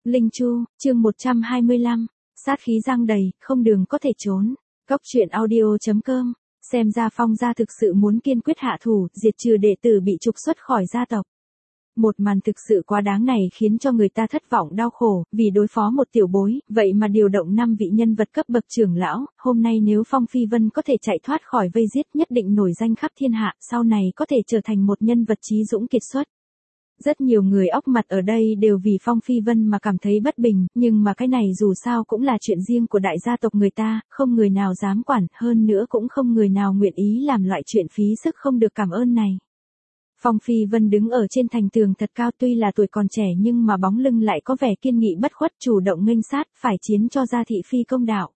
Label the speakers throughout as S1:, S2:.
S1: Linh Chu, chương 125, sát khí giăng đầy, không đường có thể trốn. Góc truyện audio.com, xem ra Phong gia thực sự muốn kiên quyết hạ thủ, diệt trừ đệ tử bị trục xuất khỏi gia tộc. Một màn thực sự quá đáng này khiến cho người ta thất vọng đau khổ, vì đối phó một tiểu bối, vậy mà điều động 5 vị nhân vật cấp bậc trưởng lão, hôm nay nếu Phong Phi Vân có thể chạy thoát khỏi vây giết nhất định nổi danh khắp thiên hạ, sau này có thể trở thành một nhân vật chí dũng kiệt xuất. Rất nhiều người óc mặt ở đây đều vì Phong Phi Vân mà cảm thấy bất bình, nhưng mà cái này dù sao cũng là chuyện riêng của đại gia tộc người ta, không người nào dám quản, hơn nữa cũng không người nào nguyện ý làm loại chuyện phí sức không được cảm ơn này. Phong Phi Vân đứng ở trên thành tường thật cao, tuy là tuổi còn trẻ nhưng mà bóng lưng lại có vẻ kiên nghị bất khuất, chủ động nghênh sát, phải chiến cho ra thị phi công đạo.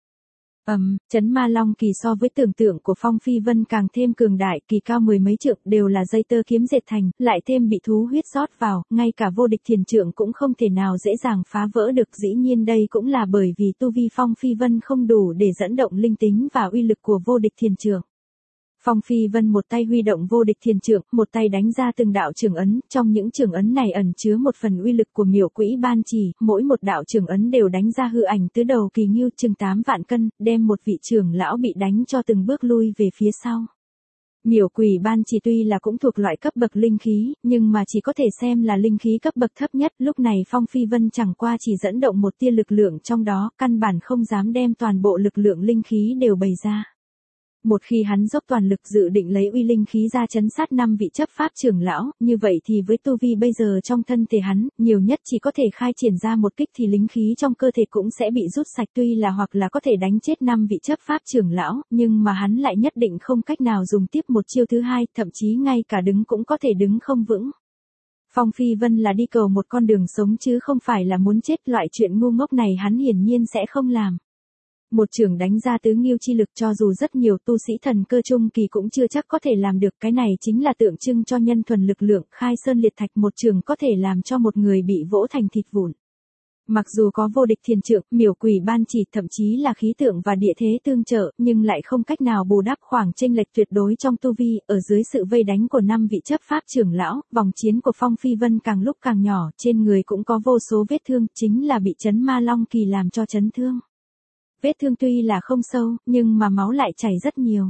S1: Trấn Ma Long kỳ so với tưởng tượng của Phong Phi Vân càng thêm cường đại, kỳ cao mười mấy trượng, đều là dây tơ kiếm dệt thành, lại thêm bị thú huyết rót vào, ngay cả vô địch thiền trượng cũng không thể nào dễ dàng phá vỡ được. Dĩ nhiên đây cũng là bởi vì tu vi Phong Phi Vân không đủ để dẫn động linh tính và uy lực của vô địch thiền trượng. Phong Phi Vân một tay huy động vô địch thiền trượng, một tay đánh ra từng đạo trường ấn, trong những trường ấn này ẩn chứa một phần uy lực của Miểu Quỹ Ban Chỉ, mỗi một đạo trường ấn đều đánh ra hư ảnh tứ đầu kỳ ngưu chừng 8 vạn cân, đem một vị trưởng lão bị đánh cho từng bước lui về phía sau. Miểu Quỷ Ban Chỉ tuy là cũng thuộc loại cấp bậc linh khí, nhưng mà chỉ có thể xem là linh khí cấp bậc thấp nhất, lúc này Phong Phi Vân chẳng qua chỉ dẫn động một tia lực lượng trong đó, căn bản không dám đem toàn bộ lực lượng linh khí đều bày ra. Một khi hắn dốc toàn lực dự định lấy uy linh khí ra trấn sát 5 vị chấp pháp trưởng lão, như vậy thì với tu vi bây giờ trong thân thể hắn, nhiều nhất chỉ có thể khai triển ra một kích thì linh khí trong cơ thể cũng sẽ bị rút sạch, tuy là hoặc là có thể đánh chết 5 vị chấp pháp trưởng lão, nhưng mà hắn lại nhất định không cách nào dùng tiếp một chiêu thứ hai, thậm chí ngay cả đứng cũng có thể đứng không vững. Phong Phi Vân là đi cầu một con đường sống chứ không phải là muốn chết, loại chuyện ngu ngốc này hắn hiển nhiên sẽ không làm. Một trường đánh ra tứ ngưu chi lực, cho dù rất nhiều tu sĩ thần cơ trung kỳ cũng chưa chắc có thể làm được, cái này chính là tượng trưng cho nhân thuần lực lượng, khai sơn liệt thạch, một trường có thể làm cho một người bị vỗ thành thịt vụn. Mặc dù có vô địch thiền trượng, Miểu Quỷ Ban Chỉ, thậm chí là khí tượng và địa thế tương trợ, nhưng lại không cách nào bù đắp khoảng chênh lệch tuyệt đối trong tu vi, ở dưới sự vây đánh của 5 vị chấp pháp trưởng lão, vòng chiến của Phong Phi Vân càng lúc càng nhỏ, trên người cũng có vô số vết thương, chính là bị Trấn Ma Long kỳ làm cho chấn thương. Vết thương tuy là không sâu, nhưng mà máu lại chảy rất nhiều.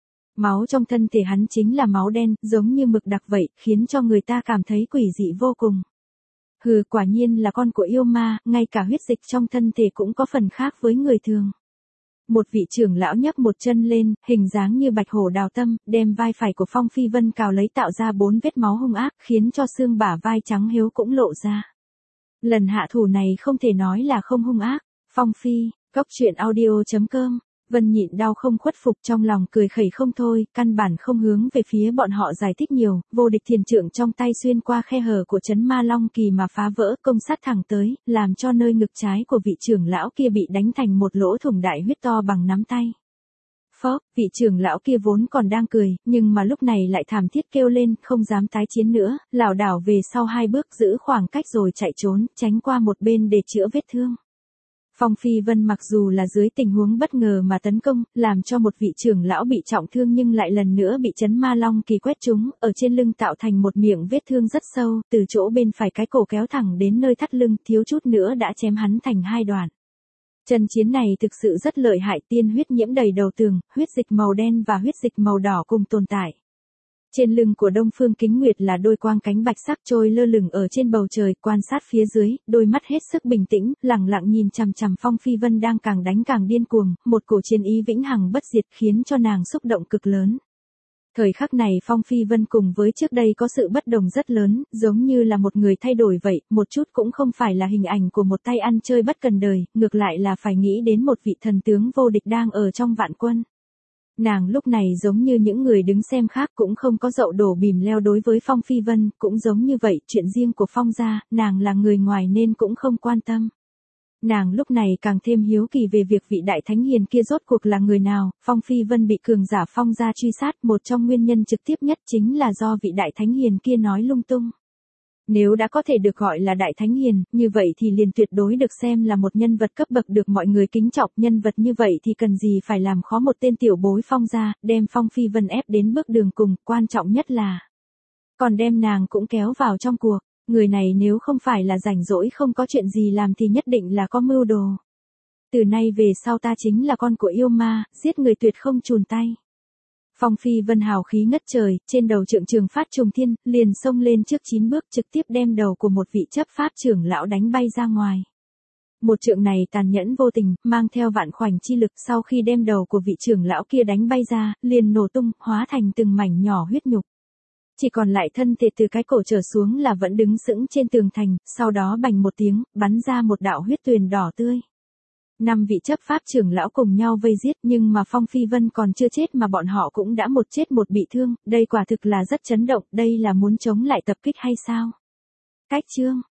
S1: Máu trong thân thể hắn chính là máu đen, giống như mực đặc vậy, khiến cho người ta cảm thấy quỷ dị vô cùng. Hừ, quả nhiên là con của yêu ma, ngay cả huyết dịch trong thân thể cũng có phần khác với người thường. Một vị trưởng lão nhấc một chân lên, hình dáng như bạch hổ đào tâm, đem vai phải của Phong Phi Vân cào lấy, tạo ra 4 vết máu hung ác, khiến cho xương bả vai trắng hiếu cũng lộ ra. Lần hạ thủ này không thể nói là không hung ác. Phong Phi, góc truyện audio.com, Vân nhịn đau không khuất phục, trong lòng cười khẩy không thôi, căn bản không hướng về phía bọn họ giải thích nhiều, vô địch thiền trượng trong tay xuyên qua khe hở của Trấn Ma Long kỳ mà phá vỡ, công sát thẳng tới, làm cho nơi ngực trái của vị trưởng lão kia bị đánh thành một lỗ thủng đại huyết to bằng nắm tay. Phốc, vị trưởng lão kia vốn còn đang cười, nhưng mà lúc này lại thảm thiết kêu lên, không dám tái chiến nữa, lảo đảo về sau 2 bước giữ khoảng cách rồi chạy trốn, tránh qua một bên để chữa vết thương. Phong Phi Vân mặc dù là dưới tình huống bất ngờ mà tấn công, làm cho một vị trưởng lão bị trọng thương nhưng lại lần nữa bị Trấn Ma Long kỳ quét trúng, ở trên lưng tạo thành một miệng vết thương rất sâu, từ chỗ bên phải cái cổ kéo thẳng đến nơi thắt lưng, thiếu chút nữa đã chém hắn thành 2 đoạn. Trận chiến này thực sự rất lợi hại, tiên huyết nhiễm đầy đầu tường, huyết dịch màu đen và huyết dịch màu đỏ cùng tồn tại. Trên lưng của Đông Phương Kính Nguyệt là đôi quang cánh bạch sắc trôi lơ lửng ở trên bầu trời, quan sát phía dưới, đôi mắt hết sức bình tĩnh, lặng lặng nhìn chằm chằm Phong Phi Vân đang càng đánh càng điên cuồng, một cổ chiến ý vĩnh hằng bất diệt khiến cho nàng xúc động cực lớn. Thời khắc này Phong Phi Vân cùng với trước đây có sự bất đồng rất lớn, giống như là một người thay đổi vậy, một chút cũng không phải là hình ảnh của một tay ăn chơi bất cần đời, ngược lại là phải nghĩ đến một vị thần tướng vô địch đang ở trong vạn quân. Nàng lúc này giống như những người đứng xem khác, cũng không có dậu đổ bìm leo đối với Phong Phi Vân, cũng giống như vậy, chuyện riêng của Phong gia, nàng là người ngoài nên cũng không quan tâm. Nàng lúc này càng thêm hiếu kỳ về việc vị đại thánh hiền kia rốt cuộc là người nào. Phong Phi Vân bị cường giả Phong gia truy sát, một trong nguyên nhân trực tiếp nhất chính là do vị đại thánh hiền kia nói lung tung. Nếu đã có thể được gọi là đại thánh hiền, như vậy thì liền tuyệt đối được xem là một nhân vật cấp bậc được mọi người kính trọng, nhân vật như vậy thì cần gì phải làm khó một tên tiểu bối Phong gia, đem Phong Phi Vân ép đến bước đường cùng, quan trọng nhất là còn đem nàng cũng kéo vào trong cuộc. Người này nếu không phải là rảnh rỗi không có chuyện gì làm thì nhất định là có mưu đồ. Từ nay về sau ta chính là con của yêu ma, giết người tuyệt không chùn tay. Phong Phi Vân hào khí ngất trời, trên đầu trượng trường phát trùng thiên, liền xông lên trước 9 bước trực tiếp đem đầu của một vị chấp pháp trưởng lão đánh bay ra ngoài. Một trượng này tàn nhẫn vô tình, mang theo vạn khoảnh chi lực, sau khi đem đầu của vị trưởng lão kia đánh bay ra, liền nổ tung, hóa thành từng mảnh nhỏ huyết nhục. Chỉ còn lại thân thể từ cái cổ trở xuống là vẫn đứng sững trên tường thành, sau đó bành một tiếng, bắn ra một đạo huyết tuyền đỏ tươi. 5 vị chấp pháp trưởng lão cùng nhau vây giết, nhưng mà Phong Phi Vân còn chưa chết mà bọn họ cũng đã một chết một bị thương, đây quả thực là rất chấn động, đây là muốn chống lại tập kích hay sao? Cách chương